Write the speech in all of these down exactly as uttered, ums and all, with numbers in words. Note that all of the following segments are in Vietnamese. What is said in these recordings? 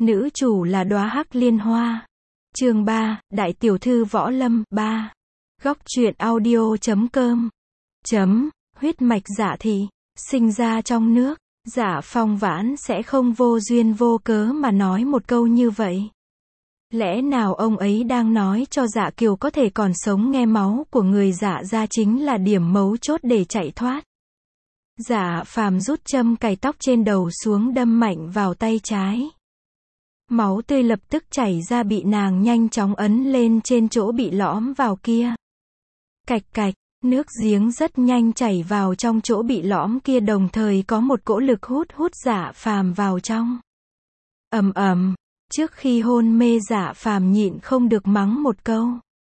Nữ chủ là đóa hắc liên hoa. Chương ba, Đại tiểu thư võ lâm, ba. Góc truyện audio chấm com. Chấm, huyết mạch Dạ thị, sinh ra trong nước, Dạ Phong Vãn sẽ không vô duyên vô cớ mà nói một câu như vậy. Lẽ nào ông ấy đang nói cho Dạ Kiều có thể còn sống nghe máu của người Dạ gia chính là điểm mấu chốt để chạy thoát. Dạ Phàm rút châm cài tóc trên đầu xuống đâm mạnh vào tay trái. Máu tươi lập tức chảy ra bị nàng nhanh chóng ấn lên trên chỗ bị lõm vào kia. Cạch cạch, nước giếng rất nhanh chảy vào trong chỗ bị lõm kia, đồng thời có một cỗ lực hút hút Dạ Phàm vào trong. Ầm ầm, trước khi hôn mê Dạ Phàm nhịn không được mắng một câu.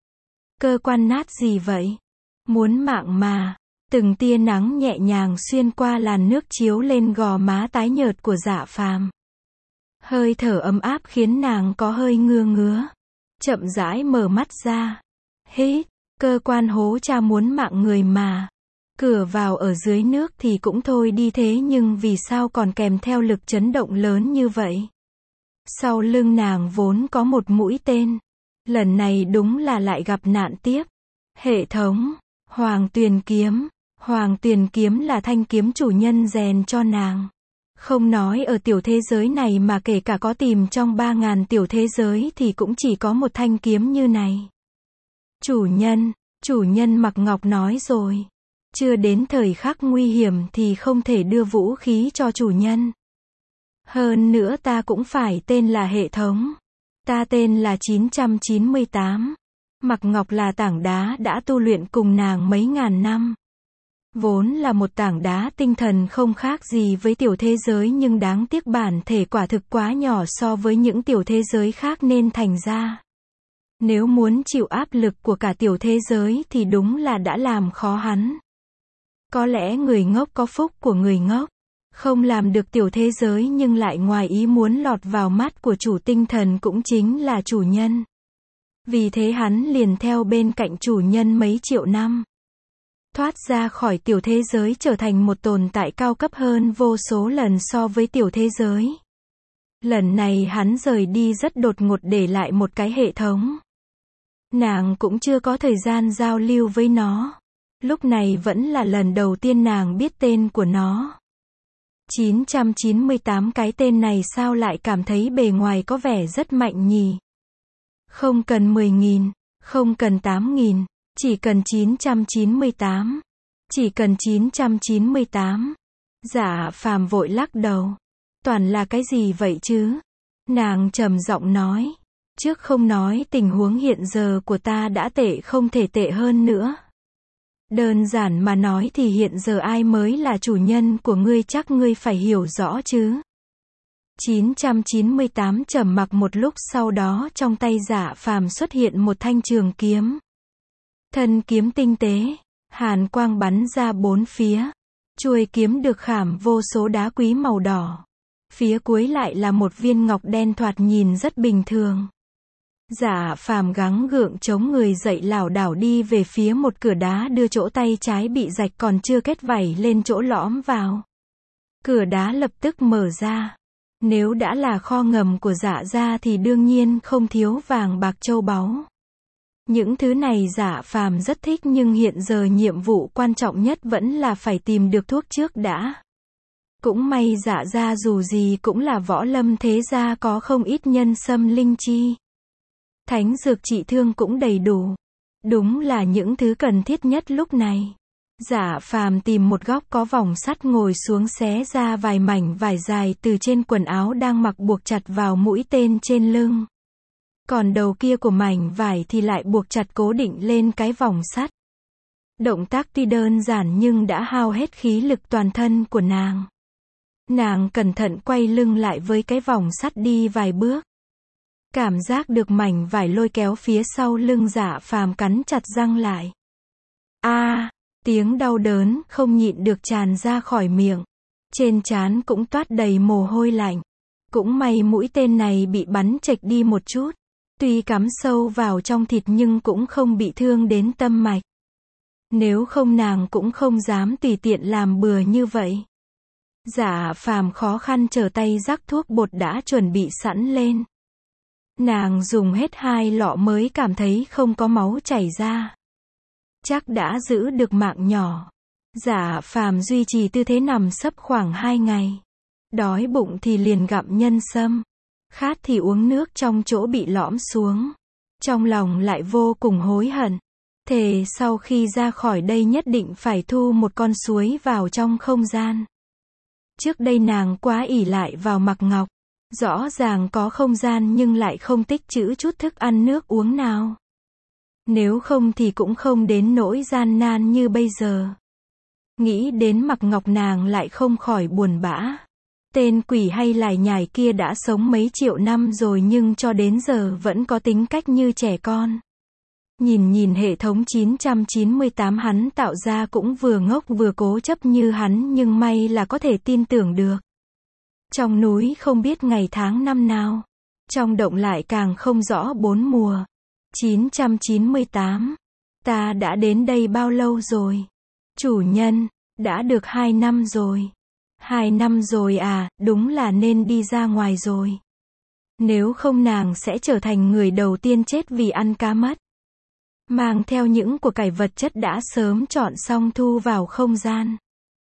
Cơ quan nát gì vậy? Muốn mạng mà. Từng tia nắng nhẹ nhàng xuyên qua làn nước chiếu lên gò má tái nhợt của Dạ Phàm. Hơi thở ấm áp khiến nàng có hơi ngứa ngứa. Chậm rãi mở mắt ra. Hít, cơ quan hố cha muốn mạng người mà. Cửa vào ở dưới nước thì cũng thôi đi, thế nhưng vì sao còn kèm theo lực chấn động lớn như vậy? Sau lưng nàng vốn có một mũi tên. Lần này đúng là lại gặp nạn tiếp. Hệ thống, Hoàng Tuyền Kiếm. Hoàng Tuyền Kiếm là thanh kiếm chủ nhân rèn cho nàng. Không nói ở tiểu thế giới này mà kể cả có tìm trong ba ngàn tiểu thế giới thì cũng chỉ có một thanh kiếm như này. Chủ nhân, chủ nhân Mặc Ngọc nói rồi. Chưa đến thời khắc nguy hiểm thì không thể đưa vũ khí cho chủ nhân. Hơn nữa ta cũng phải tên là hệ thống. Ta tên là chín trăm chín mươi tám. Mặc Ngọc là tảng đá đã tu luyện cùng nàng mấy ngàn năm. Vốn là một tảng đá tinh thần không khác gì với tiểu thế giới, nhưng đáng tiếc bản thể quả thực quá nhỏ so với những tiểu thế giới khác nên thành ra. Nếu muốn chịu áp lực của cả tiểu thế giới thì đúng là đã làm khó hắn. Có lẽ người ngốc có phúc của người ngốc. Không làm được tiểu thế giới nhưng lại ngoài ý muốn lọt vào mắt của chủ tinh thần cũng chính là chủ nhân. Vì thế hắn liền theo bên cạnh chủ nhân mấy triệu năm. Thoát ra khỏi tiểu thế giới trở thành một tồn tại cao cấp hơn vô số lần so với tiểu thế giới. Lần này hắn rời đi rất đột ngột để lại một cái hệ thống. Nàng cũng chưa có thời gian giao lưu với nó. Lúc này vẫn là lần đầu tiên nàng biết tên của nó. chín trăm chín mươi tám, cái tên này sao lại cảm thấy bề ngoài có vẻ rất mạnh nhỉ? Không cần mười nghìn, không cần tám nghìn. Chỉ cần chín trăm chín mươi tám. Chỉ cần chín trăm chín mươi tám. Dạ Phàm vội lắc đầu. Toàn là cái gì vậy chứ? Nàng trầm giọng nói. Trước không nói tình huống hiện giờ của ta đã tệ không thể tệ hơn nữa. Đơn giản mà nói thì hiện giờ ai mới là chủ nhân của ngươi chắc ngươi phải hiểu rõ chứ. chín trăm chín mươi tám trầm mặc một lúc, sau đó trong tay Dạ Phàm xuất hiện một thanh trường kiếm. Thân kiếm tinh tế, hàn quang bắn ra bốn phía. Chuôi kiếm được khảm vô số đá quý màu đỏ. Phía cuối lại là một viên ngọc đen thoạt nhìn rất bình thường. Dạ Phàm gắng gượng chống người dậy lảo đảo đi về phía một cửa đá, đưa chỗ tay trái bị rạch còn chưa kết vảy lên chỗ lõm vào. Cửa đá lập tức mở ra. Nếu đã là kho ngầm của Dạ gia thì đương nhiên không thiếu vàng bạc châu báu. Những thứ này Dạ Phàm rất thích, nhưng hiện giờ nhiệm vụ quan trọng nhất vẫn là phải tìm được thuốc trước đã. Cũng may Dạ gia dù gì cũng là võ lâm thế gia, có không ít nhân sâm linh chi. Thánh dược trị thương cũng đầy đủ. Đúng là những thứ cần thiết nhất lúc này. Dạ Phàm tìm một góc có vòng sắt ngồi xuống, xé ra vài mảnh vải dài từ trên quần áo đang mặc buộc chặt vào mũi tên trên lưng. Còn đầu kia của mảnh vải thì lại buộc chặt cố định lên cái vòng sắt. Động tác tuy đơn giản nhưng đã hao hết khí lực toàn thân của nàng. Nàng cẩn thận quay lưng lại với cái vòng sắt đi vài bước. Cảm giác được mảnh vải lôi kéo phía sau lưng, Dạ Phàm cắn chặt răng lại. A, à, tiếng đau đớn không nhịn được tràn ra khỏi miệng. Trên trán cũng toát đầy mồ hôi lạnh. Cũng may mũi tên này bị bắn chệch đi một chút. Tuy cắm sâu vào trong thịt nhưng cũng không bị thương đến tâm mạch. Nếu không nàng cũng không dám tùy tiện làm bừa như vậy. Dạ phàm khó khăn trở tay rắc thuốc bột đã chuẩn bị sẵn lên. Nàng dùng hết hai lọ mới cảm thấy không có máu chảy ra. Chắc đã giữ được mạng nhỏ. Dạ phàm duy trì tư thế nằm sấp khoảng hai ngày. Đói bụng thì liền gặm nhân sâm. Khát thì uống nước trong chỗ bị lõm xuống. Trong lòng lại vô cùng hối hận. Thề sau khi ra khỏi đây nhất định phải thu một con suối vào trong không gian. Trước đây nàng quá ỷ lại vào Mặc Ngọc. Rõ ràng có không gian nhưng lại không tích trữ chút thức ăn nước uống nào. Nếu không thì cũng không đến nỗi gian nan như bây giờ. Nghĩ đến Mặc Ngọc nàng lại không khỏi buồn bã. Tên quỷ hay lải nhải kia đã sống mấy triệu năm rồi nhưng cho đến giờ vẫn có tính cách như trẻ con. Nhìn nhìn hệ thống chín trăm chín mươi tám hắn tạo ra cũng vừa ngốc vừa cố chấp như hắn nhưng may là có thể tin tưởng được. Trong núi không biết ngày tháng năm nào. Trong động lại càng không rõ bốn mùa. chín trăm chín mươi tám. Ta đã đến đây bao lâu rồi? Chủ nhân, đã được hai năm rồi. Hai năm rồi à, đúng là nên đi ra ngoài rồi. Nếu không nàng sẽ trở thành người đầu tiên chết vì ăn cá mất. Mang theo những của cải vật chất đã sớm chọn xong thu vào không gian.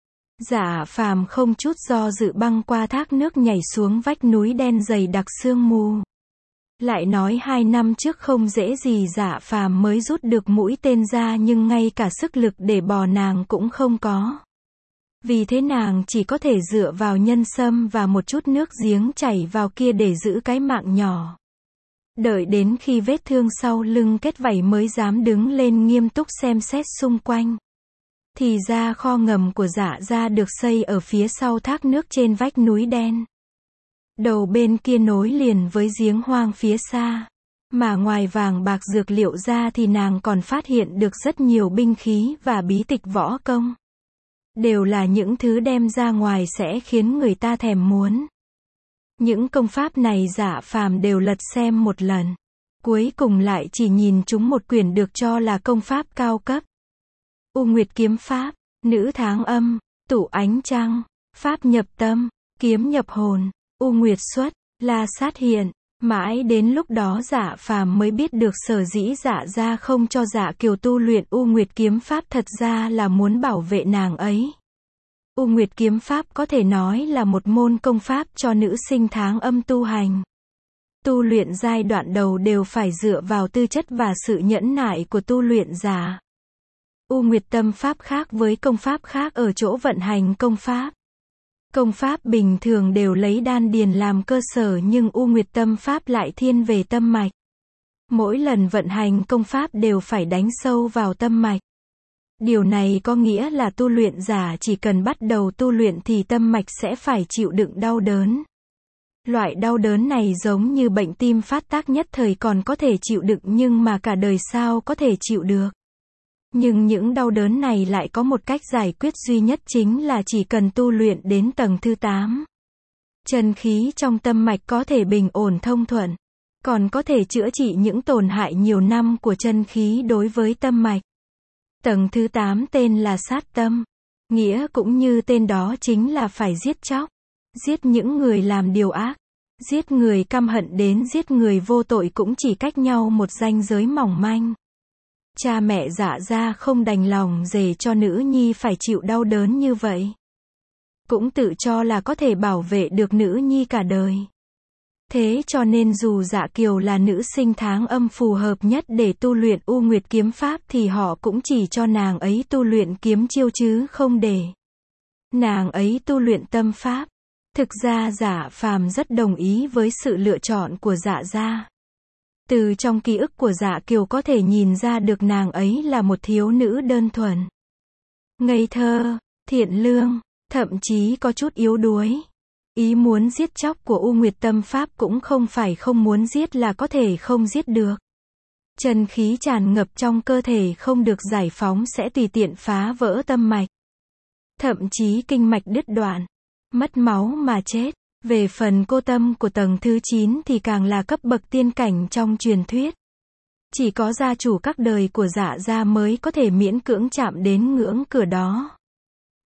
Dạ phàm không chút do dự băng qua thác nước nhảy xuống vách núi đen dày đặc sương mù. Lại nói hai năm trước không dễ gì dạ phàm mới rút được mũi tên ra nhưng ngay cả sức lực để bò nàng cũng không có. Vì thế nàng chỉ có thể dựa vào nhân sâm và một chút nước giếng chảy vào kia để giữ cái mạng nhỏ. Đợi đến khi vết thương sau lưng kết vảy mới dám đứng lên nghiêm túc xem xét xung quanh. Thì ra kho ngầm của Dạ gia được xây ở phía sau thác nước trên vách núi đen. Đầu bên kia nối liền với giếng hoang phía xa. Mà ngoài vàng bạc dược liệu ra thì nàng còn phát hiện được rất nhiều binh khí và bí tịch võ công. Đều là những thứ đem ra ngoài sẽ khiến người ta thèm muốn. Những công pháp này Dạ phàm đều lật xem một lần. Cuối cùng lại chỉ nhìn chúng một quyển được cho là công pháp cao cấp. U Nguyệt kiếm pháp, nữ tháng âm, tụ ánh trăng, pháp nhập tâm, kiếm nhập hồn, U Nguyệt xuất, la sát hiện. Mãi đến lúc đó Dạ phàm mới biết được sở dĩ Dạ gia không cho Dạ Kiều tu luyện U Nguyệt kiếm pháp thật ra là muốn bảo vệ nàng ấy. U Nguyệt kiếm pháp có thể nói là một môn công pháp cho nữ sinh tháng âm tu hành. Tu luyện giai đoạn đầu đều phải dựa vào tư chất và sự nhẫn nại của tu luyện giả. U Nguyệt tâm pháp khác với công pháp khác ở chỗ vận hành công pháp. Công pháp bình thường đều lấy đan điền làm cơ sở nhưng U Nguyệt tâm pháp lại thiên về tâm mạch. Mỗi lần vận hành công pháp đều phải đánh sâu vào tâm mạch. Điều này có nghĩa là tu luyện giả chỉ cần bắt đầu tu luyện thì tâm mạch sẽ phải chịu đựng đau đớn. Loại đau đớn này giống như bệnh tim phát tác nhất thời còn có thể chịu đựng nhưng mà cả đời sao có thể chịu được. Nhưng những đau đớn này lại có một cách giải quyết duy nhất chính là chỉ cần tu luyện đến tầng thứ tám. Chân khí trong tâm mạch có thể bình ổn thông thuận, còn có thể chữa trị những tổn hại nhiều năm của chân khí đối với tâm mạch. Tầng thứ tám tên là sát tâm, nghĩa cũng như tên đó chính là phải giết chóc, giết những người làm điều ác, giết người căm hận đến giết người vô tội cũng chỉ cách nhau một ranh giới mỏng manh. Cha mẹ Dạ gia không đành lòng dè cho nữ nhi phải chịu đau đớn như vậy. Cũng tự cho là có thể bảo vệ được nữ nhi cả đời. Thế cho nên dù Dạ Kiều là nữ sinh tháng âm phù hợp nhất để tu luyện U Nguyệt kiếm pháp thì họ cũng chỉ cho nàng ấy tu luyện kiếm chiêu chứ không để nàng ấy tu luyện tâm pháp. Thực ra Dạ phàm rất đồng ý với sự lựa chọn của Dạ gia. Từ trong ký ức của Dạ Kiều có thể nhìn ra được nàng ấy là một thiếu nữ đơn thuần, ngây thơ, thiện lương, thậm chí có chút yếu đuối. Ý muốn giết chóc của U Nguyệt tâm pháp cũng không phải không muốn giết là có thể không giết được. Chân khí tràn ngập trong cơ thể không được giải phóng sẽ tùy tiện phá vỡ tâm mạch. Thậm chí kinh mạch đứt đoạn, mất máu mà chết. Về phần cô tâm của tầng thứ chín thì càng là cấp bậc tiên cảnh trong truyền thuyết. Chỉ có gia chủ các đời của Dạ gia mới có thể miễn cưỡng chạm đến ngưỡng cửa đó.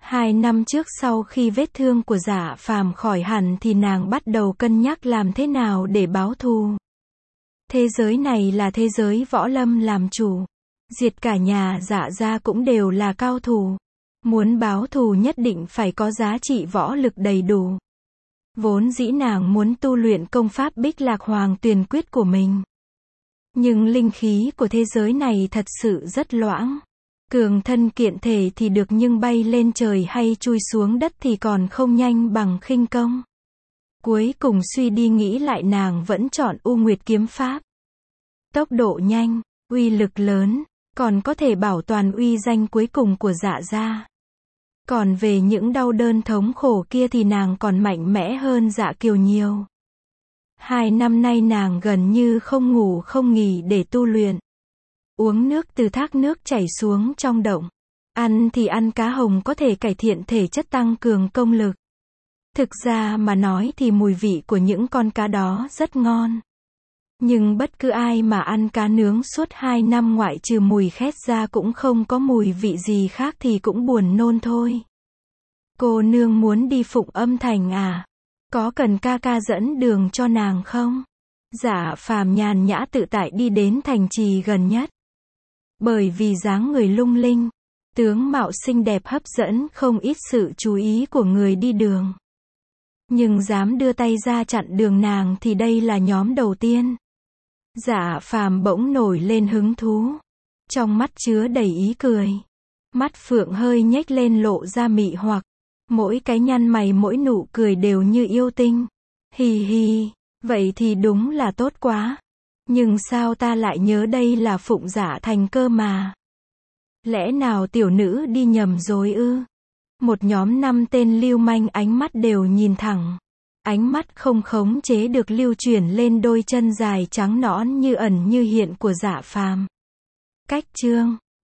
Hai năm trước sau khi vết thương của Dạ Phàm khỏi hẳn thì nàng bắt đầu cân nhắc làm thế nào để báo thù. Thế giới này là thế giới võ lâm làm chủ. Diệt cả nhà Dạ gia cũng đều là cao thủ. Muốn báo thù nhất định phải có giá trị võ lực đầy đủ. Vốn dĩ nàng muốn tu luyện công pháp Bích Lạc Hoàng Tuyền Quyết của mình. Nhưng linh khí của thế giới này thật sự rất loãng. Cường thân kiện thể thì được nhưng bay lên trời hay chui xuống đất thì còn không nhanh bằng khinh công. Cuối cùng suy đi nghĩ lại nàng vẫn chọn U Nguyệt kiếm pháp. Tốc độ nhanh, uy lực lớn, còn có thể bảo toàn uy danh cuối cùng của Dạ gia. Còn về những đau đớn thống khổ kia thì nàng còn mạnh mẽ hơn Dạ Kiều nhiều. Hai năm nay nàng gần như không ngủ không nghỉ để tu luyện. Uống nước từ thác nước chảy xuống trong động. Ăn thì ăn cá hồng có thể cải thiện thể chất tăng cường công lực. Thực ra mà nói thì mùi vị của những con cá đó rất ngon. Nhưng bất cứ ai mà ăn cá nướng suốt hai năm ngoại trừ mùi khét ra cũng không có mùi vị gì khác thì cũng buồn nôn thôi. Cô nương muốn đi Phụng Âm Thành à? Có cần ca ca dẫn đường cho nàng không? Dạ Phàm nhàn nhã tự tại đi đến thành trì gần nhất. Bởi vì dáng người lung linh, tướng mạo xinh đẹp hấp dẫn không ít sự chú ý của người đi đường. Nhưng dám đưa tay ra chặn đường nàng thì đây là nhóm đầu tiên. Dạ Phàm bỗng nổi lên hứng thú. Trong mắt chứa đầy ý cười. Mắt phượng hơi nhếch lên lộ ra mị hoặc. Mỗi cái nhăn mày mỗi nụ cười đều như yêu tinh. Hì hì, vậy thì đúng là tốt quá. Nhưng sao ta lại nhớ đây là Phụng Dạ Thành cơ mà. Lẽ nào tiểu nữ đi nhầm rồi ư? Một nhóm năm tên lưu manh ánh mắt đều nhìn thẳng. Ánh mắt không khống chế được lưu chuyển lên đôi chân dài trắng nõn như ẩn như hiện của Dạ Phàm. Cách chương